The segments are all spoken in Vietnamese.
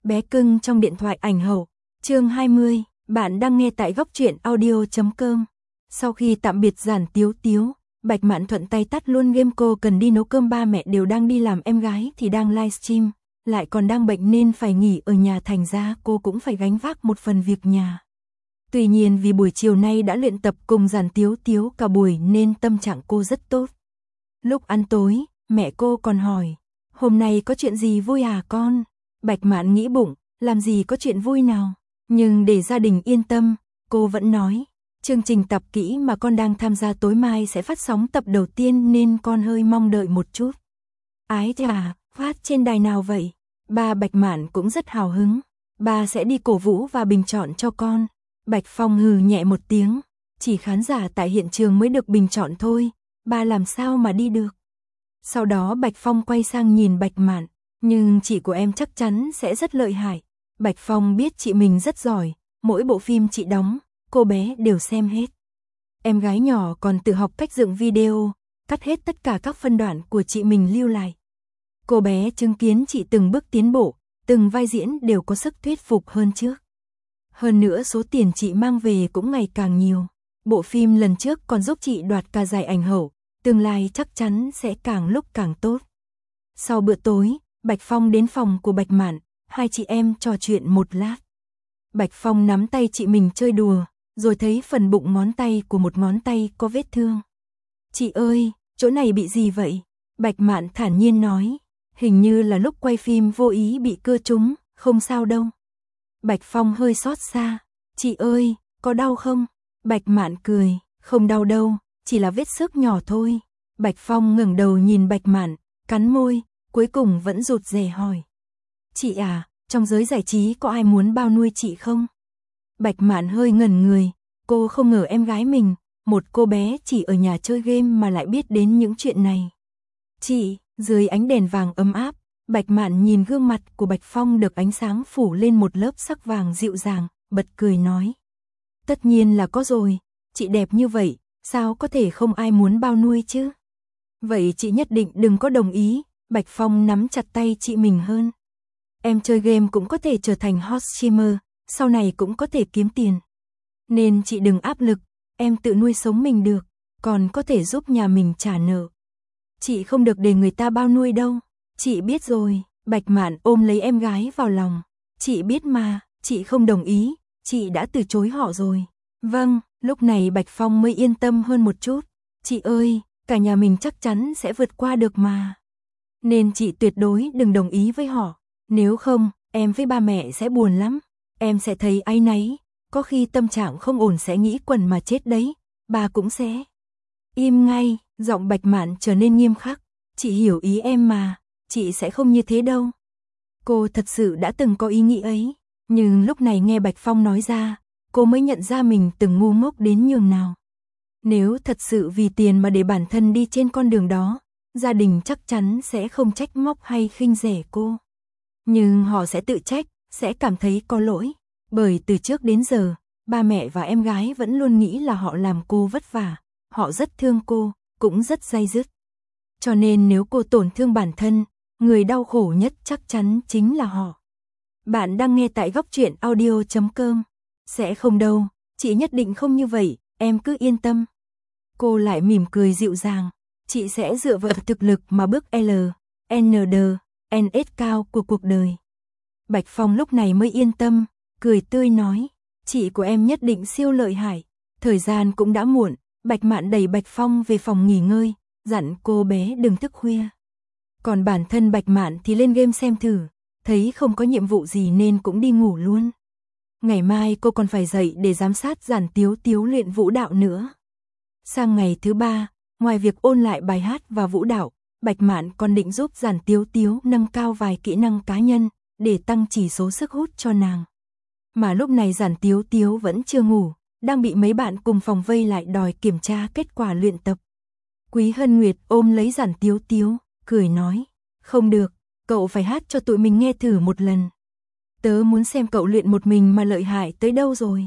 Bé cưng trong điện thoại ảnh hậu, chương 20, bạn đang nghe tại góc truyện audio.com. Sau khi tạm biệt Giản Tiếu Tiếu, Bạch Mạn thuận tay tắt luôn game, cô cần đi nấu cơm, ba mẹ đều đang đi làm, em gái thì đang livestream, lại còn đang bệnh nên phải nghỉ ở nhà, thành ra cô cũng phải gánh vác một phần việc nhà. Tuy nhiên vì buổi chiều nay đã luyện tập cùng Giản Tiếu Tiếu cả buổi nên tâm trạng cô rất tốt. Lúc ăn tối, mẹ cô còn hỏi, hôm nay có chuyện gì vui à con? Bạch Mạn nghĩ bụng, làm gì có chuyện vui nào, nhưng để gia đình yên tâm, cô vẫn nói, chương trình tập kỹ mà con đang tham gia tối mai sẽ phát sóng tập đầu tiên nên con hơi mong đợi một chút. Ái chà, phát trên đài nào vậy? Ba Bạch Mạn cũng rất hào hứng, ba sẽ đi cổ vũ và bình chọn cho con. Bạch Phong hừ nhẹ một tiếng, chỉ khán giả tại hiện trường mới được bình chọn thôi, ba làm sao mà đi được. Sau đó Bạch Phong quay sang nhìn Bạch Mạn, nhưng chị của em chắc chắn sẽ rất lợi hại. Bạch Phong biết chị mình rất giỏi, mỗi bộ phim chị đóng, cô bé đều xem hết. Em gái nhỏ còn tự học cách dựng video, cắt hết tất cả các phân đoạn của chị mình lưu lại. Cô bé chứng kiến chị từng bước tiến bộ, từng vai diễn đều có sức thuyết phục hơn trước. Hơn nữa số tiền chị mang về cũng ngày càng nhiều. Bộ phim lần trước còn giúp chị đoạt cả giải ảnh hậu, tương lai chắc chắn sẽ càng lúc càng tốt. Sau bữa tối, Bạch Phong đến phòng của Bạch Mạn, hai chị em trò chuyện một lát. Bạch Phong nắm tay chị mình chơi đùa, rồi thấy phần bụng ngón tay của một ngón tay có vết thương. Chị ơi, chỗ này bị gì vậy? Bạch Mạn thản nhiên nói, hình như là lúc quay phim vô ý bị cưa trúng, không sao đâu. Bạch Phong hơi xót xa, chị ơi, có đau không? Bạch Mạn cười, không đau đâu, chỉ là vết xước nhỏ thôi. Bạch Phong ngẩng đầu nhìn Bạch Mạn, cắn môi, cuối cùng vẫn rụt rè hỏi. Chị à, trong giới giải trí có ai muốn bao nuôi chị không? Bạch Mạn hơi ngẩn người, cô không ngờ em gái mình, một cô bé chỉ ở nhà chơi game mà lại biết đến những chuyện này. Chị, dưới ánh đèn vàng ấm áp, Bạch Mạn nhìn gương mặt của Bạch Phong được ánh sáng phủ lên một lớp sắc vàng dịu dàng, bật cười nói. Tất nhiên là có rồi, chị đẹp như vậy, sao có thể không ai muốn bao nuôi chứ? Vậy chị nhất định đừng có đồng ý. Bạch Phong nắm chặt tay chị mình hơn. Em chơi game cũng có thể trở thành hot streamer, sau này cũng có thể kiếm tiền. Nên chị đừng áp lực, em tự nuôi sống mình được, còn có thể giúp nhà mình trả nợ. Chị không được để người ta bao nuôi đâu. Chị biết rồi. Bạch Mạn ôm lấy em gái vào lòng. Chị biết mà, chị không đồng ý, chị đã từ chối họ rồi. Vâng, lúc này Bạch Phong mới yên tâm hơn một chút. Chị ơi, cả nhà mình chắc chắn sẽ vượt qua được mà. Nên chị tuyệt đối đừng đồng ý với họ. Nếu không, em với ba mẹ sẽ buồn lắm. Em sẽ thấy áy náy, có khi tâm trạng không ổn sẽ nghĩ quần mà chết đấy. Bà cũng sẽ. Im ngay, giọng Bạch Mạn trở nên nghiêm khắc. Chị hiểu ý em mà, chị sẽ không như thế đâu. Cô thật sự đã từng có ý nghĩ ấy, nhưng lúc này nghe Bạch Phong nói ra, cô mới nhận ra mình từng ngu ngốc đến nhường nào. Nếu thật sự vì tiền mà để bản thân đi trên con đường đó, gia đình chắc chắn sẽ không trách móc hay khinh rẻ cô. Nhưng họ sẽ tự trách, sẽ cảm thấy có lỗi. Bởi từ trước đến giờ, ba mẹ và em gái vẫn luôn nghĩ là họ làm cô vất vả. Họ rất thương cô, cũng rất day dứt. Cho nên nếu cô tổn thương bản thân, người đau khổ nhất chắc chắn chính là họ. Bạn đang nghe tại góc truyện audio.com. Sẽ không đâu, chị nhất định không như vậy, em cứ yên tâm. Cô lại mỉm cười dịu dàng. Chị sẽ dựa vào thực lực mà bước L, N, D, N, S cao của cuộc đời. Bạch Phong lúc này mới yên tâm, cười tươi nói. Chị của em nhất định siêu lợi hại. Thời gian cũng đã muộn, Bạch Mạn đẩy Bạch Phong về phòng nghỉ ngơi, dặn cô bé đừng thức khuya. Còn bản thân Bạch Mạn thì lên game xem thử, thấy không có nhiệm vụ gì nên cũng đi ngủ luôn. Ngày mai cô còn phải dậy để giám sát Giản Tiếu Tiếu luyện vũ đạo nữa. Sang ngày thứ ba, ngoài việc ôn lại bài hát và vũ đạo, Bạch Mạn còn định giúp Giản Tiếu Tiếu nâng cao vài kỹ năng cá nhân, để tăng chỉ số sức hút cho nàng. Mà lúc này Giản Tiếu Tiếu vẫn chưa ngủ, đang bị mấy bạn cùng phòng vây lại đòi kiểm tra kết quả luyện tập. Quý Hân Nguyệt ôm lấy Giản Tiếu Tiếu, cười nói, không được, cậu phải hát cho tụi mình nghe thử một lần. Tớ muốn xem cậu luyện một mình mà lợi hại tới đâu rồi.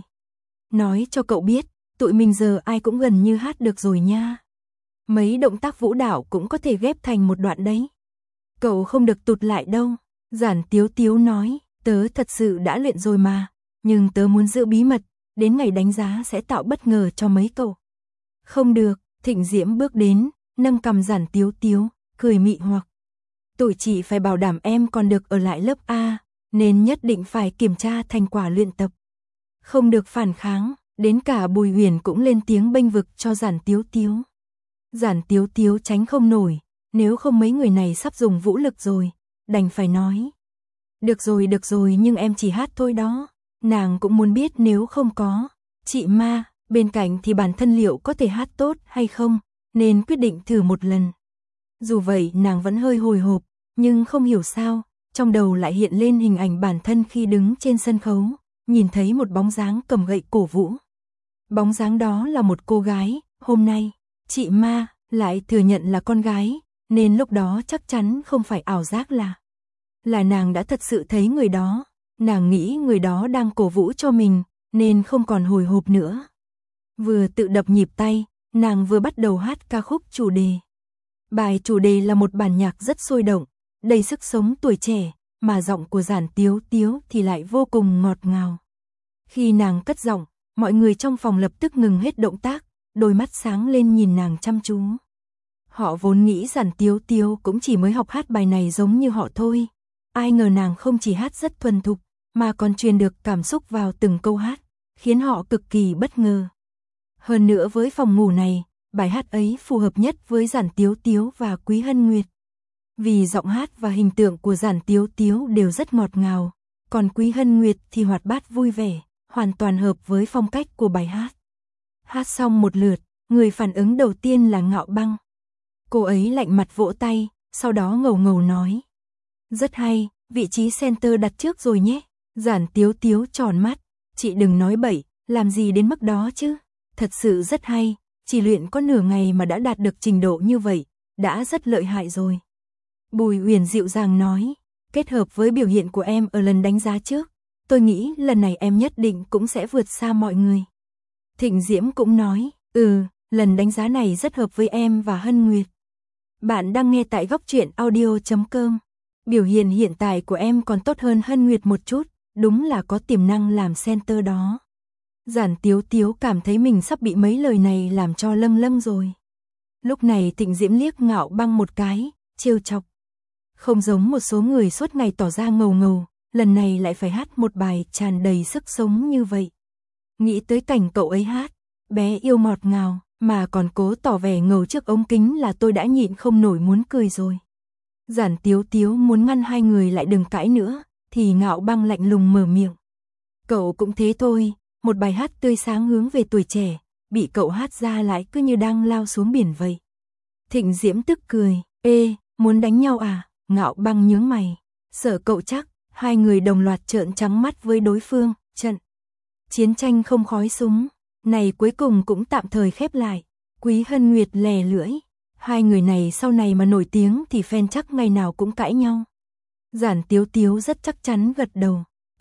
Nói cho cậu biết, tụi mình giờ ai cũng gần như hát được rồi nha. Mấy động tác vũ đạo cũng có thể ghép thành một đoạn đấy. Cậu không được tụt lại đâu. Giản Tiếu Tiếu nói, Tớ thật sự đã luyện rồi mà, nhưng tớ muốn giữ bí mật, đến ngày đánh giá sẽ tạo bất ngờ cho mấy cậu. Không được, Thịnh Diễm bước đến, nâng cằm Giản Tiếu Tiếu, cười mị hoặc. Tụi chị phải bảo đảm em còn được ở lại lớp A, nên nhất định phải kiểm tra thành quả luyện tập. Không được phản kháng, đến cả Bùi Huyền cũng lên tiếng bênh vực cho Giản Tiếu Tiếu. Giản Tiếu Tiếu tránh không nổi, nếu không mấy người này sắp dùng vũ lực rồi, đành phải nói. Được rồi nhưng em chỉ hát thôi đó. Nàng cũng muốn biết nếu không có chị Ma bên cạnh thì bản thân liệu có thể hát tốt hay không, nên quyết định thử một lần. Dù vậy nàng vẫn hơi hồi hộp, nhưng không hiểu sao, trong đầu lại hiện lên hình ảnh bản thân khi đứng trên sân khấu, nhìn thấy một bóng dáng cầm gậy cổ vũ. Bóng dáng đó là một cô gái, hôm nay, chị Ma lại thừa nhận là con gái, nên lúc đó chắc chắn không phải ảo giác là nàng đã thật sự thấy người đó. Nàng nghĩ người đó đang cổ vũ cho mình, nên không còn hồi hộp nữa. Vừa tự đập nhịp tay, nàng vừa bắt đầu hát ca khúc chủ đề. Bài chủ đề là một bản nhạc rất sôi động, đầy sức sống tuổi trẻ, mà giọng của Giản Tiếu Tiếu thì lại vô cùng ngọt ngào. Khi nàng cất giọng, mọi người trong phòng lập tức ngừng hết động tác, đôi mắt sáng lên nhìn nàng chăm chú. Họ vốn nghĩ Giản Tiếu Tiếu cũng chỉ mới học hát bài này giống như họ thôi. Ai ngờ nàng không chỉ hát rất thuần thục, mà còn truyền được cảm xúc vào từng câu hát, khiến họ cực kỳ bất ngờ. Hơn nữa với phòng ngủ này, bài hát ấy phù hợp nhất với Giản Tiếu Tiếu và Quý Hân Nguyệt. Vì giọng hát và hình tượng của Giản Tiếu Tiếu đều rất ngọt ngào, còn Quý Hân Nguyệt thì hoạt bát vui vẻ, hoàn toàn hợp với phong cách của bài hát. Hát xong một lượt, người phản ứng đầu tiên là Ngạo Băng. Cô ấy lạnh mặt vỗ tay, sau đó ngầu ngầu nói. Rất hay, vị trí center đặt trước rồi nhé. Giản Tiếu Tiếu tròn mắt, chị đừng nói bậy, làm gì đến mức đó chứ. Thật sự rất hay, chỉ luyện có nửa ngày mà đã đạt được trình độ như vậy, đã rất lợi hại rồi. Bùi Huyền dịu dàng nói, kết hợp với biểu hiện của em ở lần đánh giá trước, tôi nghĩ lần này em nhất định cũng sẽ vượt xa mọi người. Thịnh Diễm cũng nói, lần đánh giá này rất hợp với em và Hân Nguyệt. Bạn đang nghe tại Góc Truyện Audio.com. Biểu hiện hiện tại của em còn tốt hơn Hân Nguyệt một chút, đúng là có tiềm năng làm center đó. Giản Tiếu Tiếu cảm thấy mình sắp bị mấy lời này làm cho lâng rồi. Lúc này Thịnh Diễm liếc Ngạo Băng một cái, trêu chọc. Không giống một số người suốt ngày tỏ ra ngầu ngầu, lần này lại phải hát một bài tràn đầy sức sống như vậy. Nghĩ tới cảnh cậu ấy hát, bé yêu ngọt ngào, mà còn cố tỏ vẻ ngầu trước ống kính là tôi đã nhịn không nổi muốn cười rồi. Giản Tiếu Tiếu muốn ngăn hai người lại đừng cãi nữa, thì Ngạo Băng lạnh lùng mở miệng. Cậu cũng thế thôi, một bài hát tươi sáng hướng về tuổi trẻ, bị cậu hát ra lại cứ như đang lao xuống biển vậy. Thịnh Diễm tức cười, muốn đánh nhau à? Ngạo Băng nhướng mày, sợ cậu chắc. Hai người đồng loạt trợn trắng mắt với đối phương, trận chiến tranh không khói súng này cuối cùng cũng tạm thời khép lại. Quý Hân Nguyệt lè lưỡi, hai người này sau này mà nổi tiếng thì fan chắc ngày nào cũng cãi nhau. Giản Tiếu Tiếu rất chắc chắn gật đầu,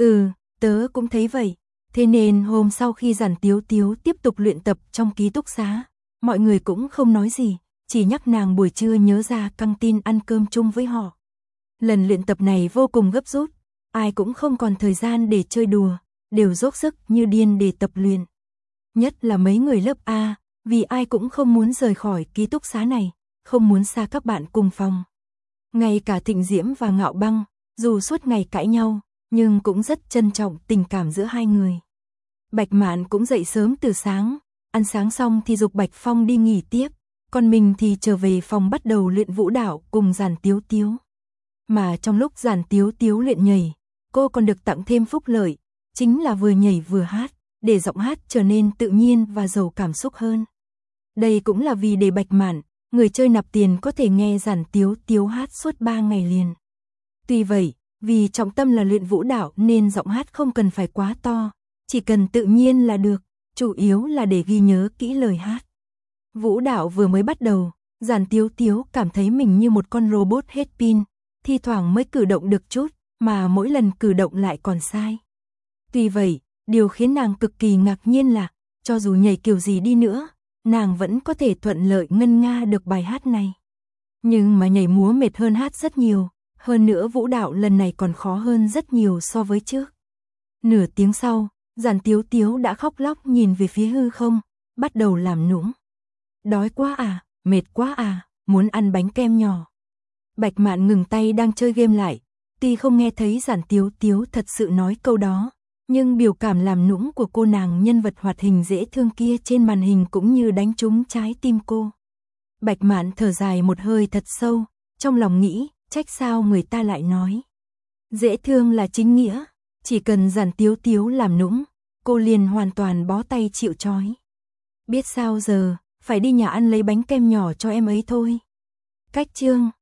tớ cũng thấy vậy. Thế nên hôm sau khi Giản Tiếu Tiếu tiếp tục luyện tập trong ký túc xá, mọi người cũng không nói gì, chỉ nhắc nàng buổi trưa nhớ ra căng tin ăn cơm chung với họ. Lần luyện tập này vô cùng gấp rút, ai cũng không còn thời gian để chơi đùa, đều dốc sức như điên để tập luyện. Nhất là mấy người lớp A, vì ai cũng không muốn rời khỏi ký túc xá này, không muốn xa các bạn cùng phòng. Ngay cả Thịnh Diễm và Ngạo Băng, dù suốt ngày cãi nhau, nhưng cũng rất trân trọng tình cảm giữa hai người. Bạch Mạn cũng dậy sớm từ sáng, ăn sáng xong thì giục Bạch Phong đi nghỉ tiếp, còn mình thì trở về phòng bắt đầu luyện vũ đạo cùng Giản Tiếu Tiếu. Mà trong lúc Giản Tiếu Tiếu luyện nhảy, cô còn được tặng thêm phúc lợi, chính là vừa nhảy vừa hát, để giọng hát trở nên tự nhiên và giàu cảm xúc hơn. Đây cũng là vì để Bạch Mạn, người chơi nạp tiền có thể nghe Giản Tiếu Tiếu hát suốt 3 ngày liền. Tuy vậy, vì trọng tâm là luyện vũ đạo nên giọng hát không cần phải quá to, chỉ cần tự nhiên là được, chủ yếu là để ghi nhớ kỹ lời hát. Vũ đạo vừa mới bắt đầu, Giản Tiếu Tiếu cảm thấy mình như một con robot hết pin, thi thoảng mới cử động được chút, mà mỗi lần cử động lại còn sai. Tuy vậy, điều khiến nàng cực kỳ ngạc nhiên là, cho dù nhảy kiểu gì đi nữa, nàng vẫn có thể thuận lợi ngân nga được bài hát này. Nhưng mà nhảy múa mệt hơn hát rất nhiều, Hơn nữa vũ đạo lần này còn khó hơn rất nhiều so với trước. Nửa tiếng sau, Giản Tiếu Tiếu đã khóc lóc nhìn về phía hư không, bắt đầu làm nũng. Đói quá à, mệt quá à, muốn ăn bánh kem nhỏ. Bạch Mạn ngừng tay đang chơi game lại, tuy không nghe thấy Giản Tiếu Tiếu thật sự nói câu đó, nhưng biểu cảm làm nũng của cô nàng nhân vật hoạt hình dễ thương kia trên màn hình cũng như đánh trúng trái tim cô. Bạch Mạn thở dài một hơi thật sâu, trong lòng nghĩ, trách sao người ta lại nói. Dễ thương là chính nghĩa, chỉ cần Giản Tiếu Tiếu làm nũng, cô liền hoàn toàn bó tay chịu trói. Biết sao giờ, phải đi nhà ăn lấy bánh kem nhỏ cho em ấy thôi. Cách chương